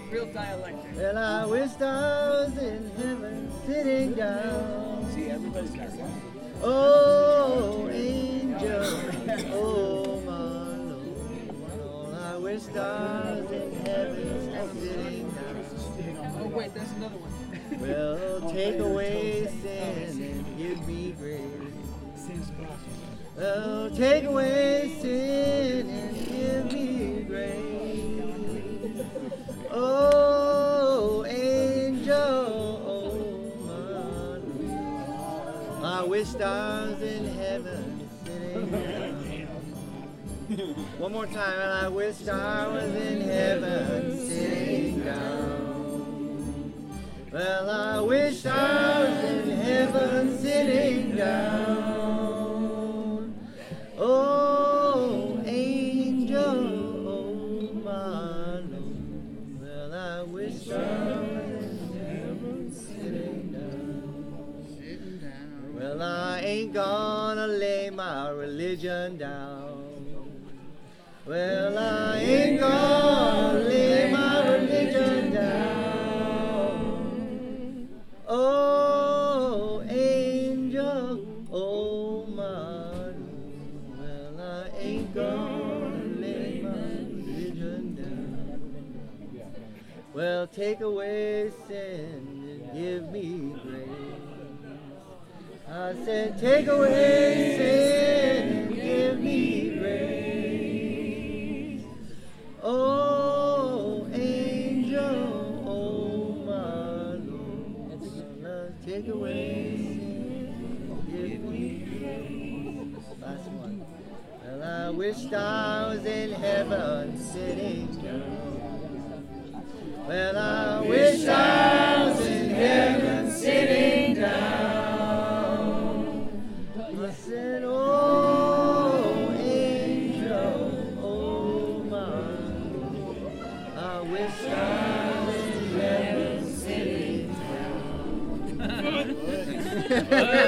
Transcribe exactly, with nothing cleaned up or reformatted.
real dialectic. Well, I wish I was in heaven sitting down. See, everybody's got one. Oh, angel, oh, my Lord. I wish I was in heaven sitting down. Oh, wait, there's another one. Well, take away sin and give me grace. Well, take away sin and give me grace. Oh, angel, oh, my Lord. I wish I was in heaven sitting down. One more time, and I wish I was in heaven sitting down. Well, I wish I was in heaven sitting down. Oh, angel, oh, my Lord. Well, I wish I was in heaven sitting down. Well, I ain't gonna lay my religion down. Well, I ain't gonna lay my religion down. Oh, angel, oh, my Lord. Well, I ain't gonna lay my religion down. Well, take away sin and give me grace. I said, take away sin and give me grace. Oh, angel, oh, my Lord. Take away sin, give me grace. Last one. Well, I wish I was in heaven sitting down. Well, I wish I was in heaven sitting down. I said, oh, angel, oh, my Lord. I wish I was in heaven sitting down.